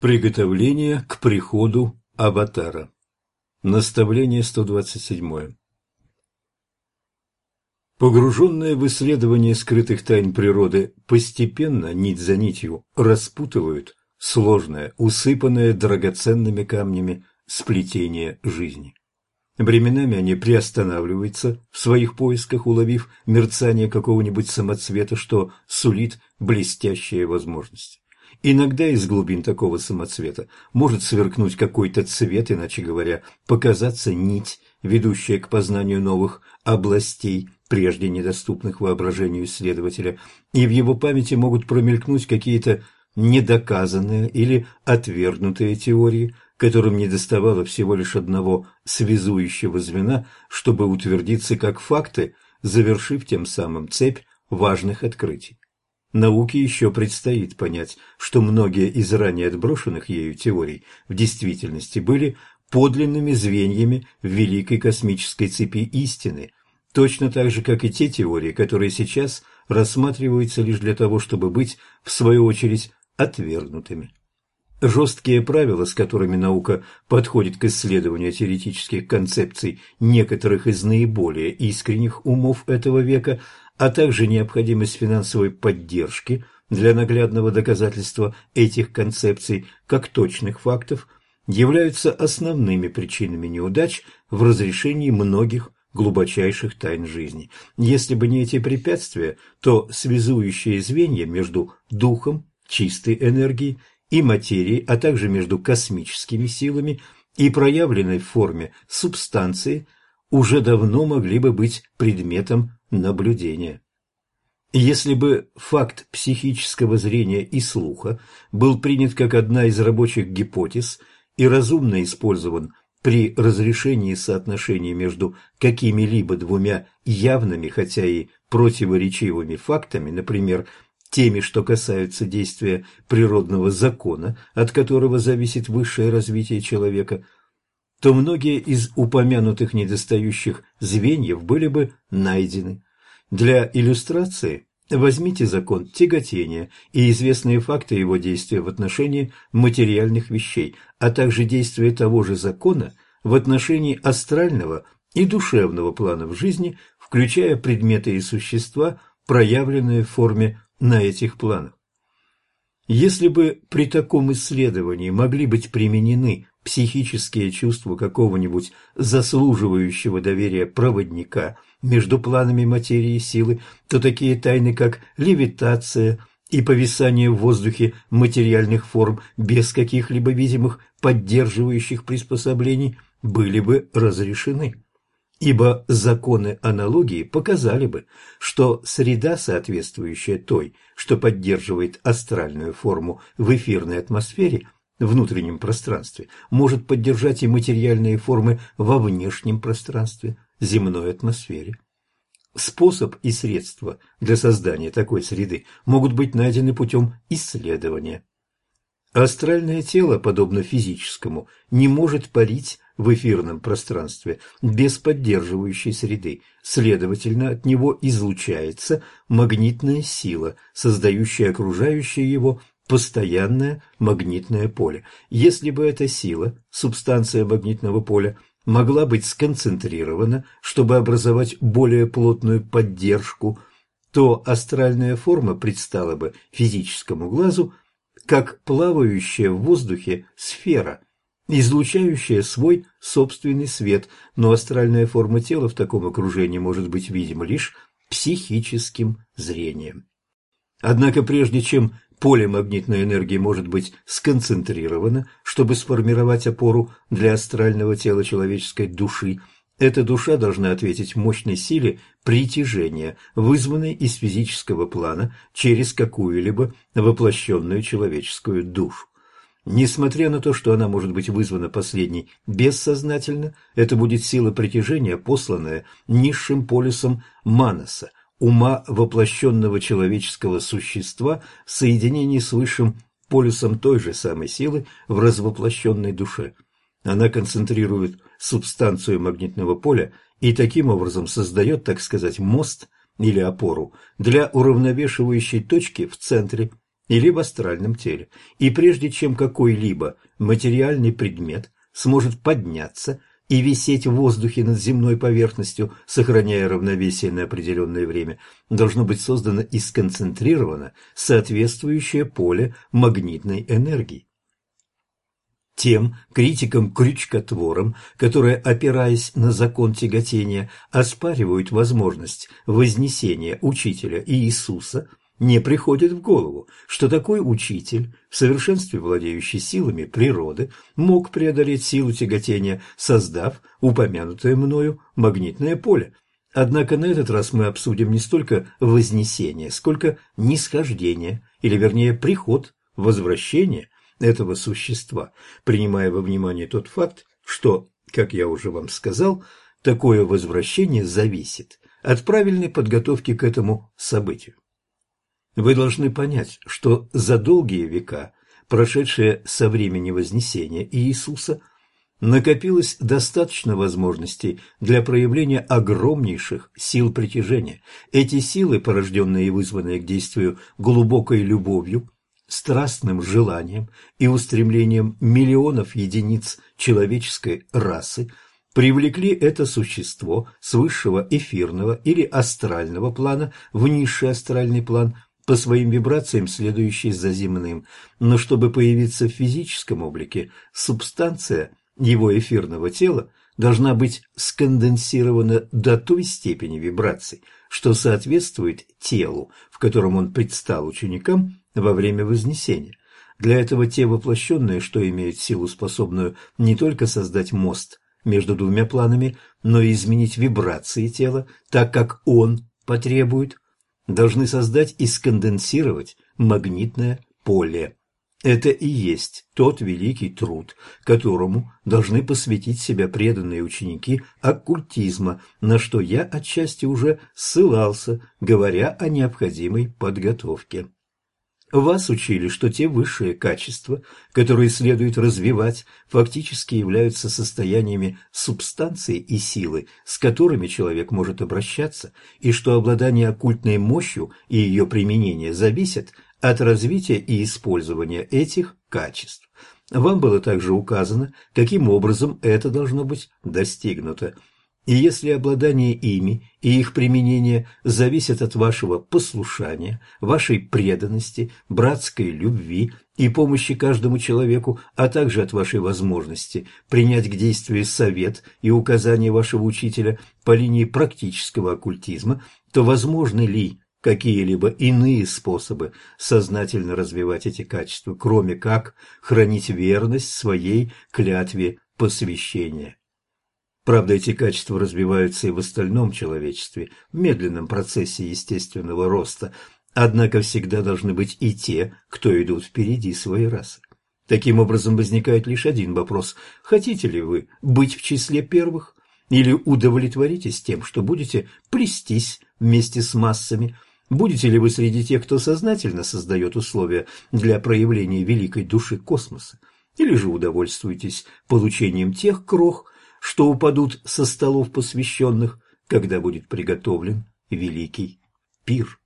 Приготовление к приходу Аватара. Наставление 127. Погруженные в исследование скрытых тайн природы постепенно, нить за нитью, распутывают сложное, усыпанное драгоценными камнями сплетение жизни. Временами они приостанавливаются в своих поисках, уловив мерцание какого-нибудь самоцвета, что сулит блестящие возможности. Иногда из глубин такого самоцвета может сверкнуть какой-то цвет, иначе говоря, показаться нить, ведущая к познанию новых областей, прежде недоступных воображению исследователя, и в его памяти могут промелькнуть какие-то недоказанные или отвергнутые теории, которым недоставало всего лишь одного связующего звена, чтобы утвердиться как факты, завершив тем самым цепь важных открытий. Науке еще предстоит понять, что многие из ранее отброшенных ею теорий в действительности были подлинными звеньями в великой космической цепи истины, точно так же, как и те теории, которые сейчас рассматриваются лишь для того, чтобы быть, в свою очередь, отвергнутыми. Жесткие правила, с которыми наука подходит к исследованию теоретических концепций некоторых из наиболее искренних умов этого века, а также необходимость финансовой поддержки для наглядного доказательства этих концепций как точных фактов, являются основными причинами неудач в разрешении многих глубочайших тайн жизни. Если бы не эти препятствия, то связующие звенья между духом, чистой энергией и материей, а также между космическими силами и проявленной в форме субстанции уже давно могли бы быть предметом наблюдения. Если бы факт психического зрения и слуха был принят как одна из рабочих гипотез и разумно использован при разрешении соотношений между какими-либо двумя явными, хотя и противоречивыми фактами, например, теми, что касаются действия природного закона, от которого зависит высшее развитие человека, то многие из упомянутых недостающих звеньев были бы найдены. Для иллюстрации возьмите закон тяготения и известные факты его действия в отношении материальных вещей, а также действия того же закона в отношении астрального и душевного планов жизни, включая предметы и существа, проявленные в форме на этих планах. Если бы при таком исследовании могли быть применены психические чувства какого-нибудь заслуживающего доверия проводника между планами материи и силы, то такие тайны, как левитация и повисание в воздухе материальных форм без каких-либо видимых поддерживающих приспособлений, были бы разрешены. Ибо законы аналогии показали бы, что среда, соответствующая той, что поддерживает астральную форму в эфирной атмосфере, внутреннем пространстве, может поддержать и материальные формы во внешнем пространстве, земной атмосфере. Способ и средства для создания такой среды могут быть найдены путем исследования. Астральное тело, подобно физическому, не может парить в эфирном пространстве без поддерживающей среды, следовательно, от него излучается магнитная сила, создающая окружающее его постоянное магнитное поле. Если бы эта сила, субстанция магнитного поля, могла быть сконцентрирована, чтобы образовать более плотную поддержку, то астральная форма предстала бы физическому глазу как плавающая в воздухе сфера, излучающая свой собственный свет, но астральная форма тела в таком окружении может быть видима лишь психическим зрением. Однако прежде чем поле магнитной энергии может быть сконцентрировано, чтобы сформировать опору для астрального тела человеческой души, эта душа должна ответить мощной силе притяжения, вызванной из физического плана через какую-либо воплощенную человеческую душу. Несмотря на то, что она может быть вызвана последней бессознательно, это будет сила притяжения, посланная низшим полюсом Манаса, ума воплощенного человеческого существа в соединении с высшим полюсом той же самой силы в развоплощенной душе. Она концентрирует субстанцию магнитного поля и таким образом создает, так сказать, мост или опору для уравновешивающей точки в центре. или в астральном теле. И прежде чем какой-либо материальный предмет сможет подняться и висеть в воздухе над земной поверхностью, сохраняя равновесие на определенное время, должно быть создано и сконцентрировано соответствующее поле магнитной энергии. Тем критикам-крючкотворам, которые, опираясь на закон тяготения, оспаривают возможность вознесения учителя Иисуса, не приходит в голову, что такой учитель, в совершенстве владеющий силами природы, мог преодолеть силу тяготения, создав упомянутое мною магнитное поле. Однако на этот раз мы обсудим не столько вознесение, сколько нисхождение, или вернее приход, возвращение этого существа, принимая во внимание тот факт, что, как я уже вам сказал, такое возвращение зависит от правильной подготовки к этому событию. Вы должны понять, что за долгие века, прошедшие со времени Вознесения Иисуса, накопилось достаточно возможностей для проявления огромнейших сил притяжения. Эти силы, порожденные и вызванные к действию глубокой любовью, страстным желанием и устремлением миллионов единиц человеческой расы, привлекли это существо с высшего эфирного или астрального плана в низший астральный план, по своим вибрациям следующий за земным. Но чтобы появиться в физическом облике, субстанция его эфирного тела должна быть сконденсирована до той степени вибраций, что соответствует телу, в котором он предстал ученикам во время Вознесения. Для этого те воплощенные, что имеют силу, способную не только создать мост между двумя планами, но и изменить вибрации тела, так как он потребует, должны создать и сконденсировать магнитное поле. Это и есть тот великий труд, которому должны посвятить себя преданные ученики оккультизма, на что я отчасти уже ссылался, говоря о необходимой подготовке. Вас учили, что те высшие качества, которые следует развивать, фактически являются состояниями субстанции и силы, с которыми человек может обращаться, и что обладание оккультной мощью и ее применение зависят от развития и использования этих качеств. Вам было также указано, каким образом это должно быть достигнуто. И если обладание ими и их применение зависят от вашего послушания, вашей преданности, братской любви и помощи каждому человеку, а также от вашей возможности принять к действию совет и указания вашего учителя по линии практического оккультизма, то возможны ли какие-либо иные способы сознательно развивать эти качества, кроме как хранить верность своей клятве посвящения? Правда, эти качества развиваются и в остальном человечестве, в медленном процессе естественного роста, однако всегда должны быть и те, кто идут впереди своей расы. Таким образом, возникает лишь один вопрос: хотите ли вы быть в числе первых, или удовлетворитесь тем, что будете плестись вместе с массами? Будете ли вы среди тех, кто сознательно создает условия для проявления великой души космоса, или же удовольствуетесь получением тех крох, что упадут со столов посвященных, когда будет приготовлен великий пир?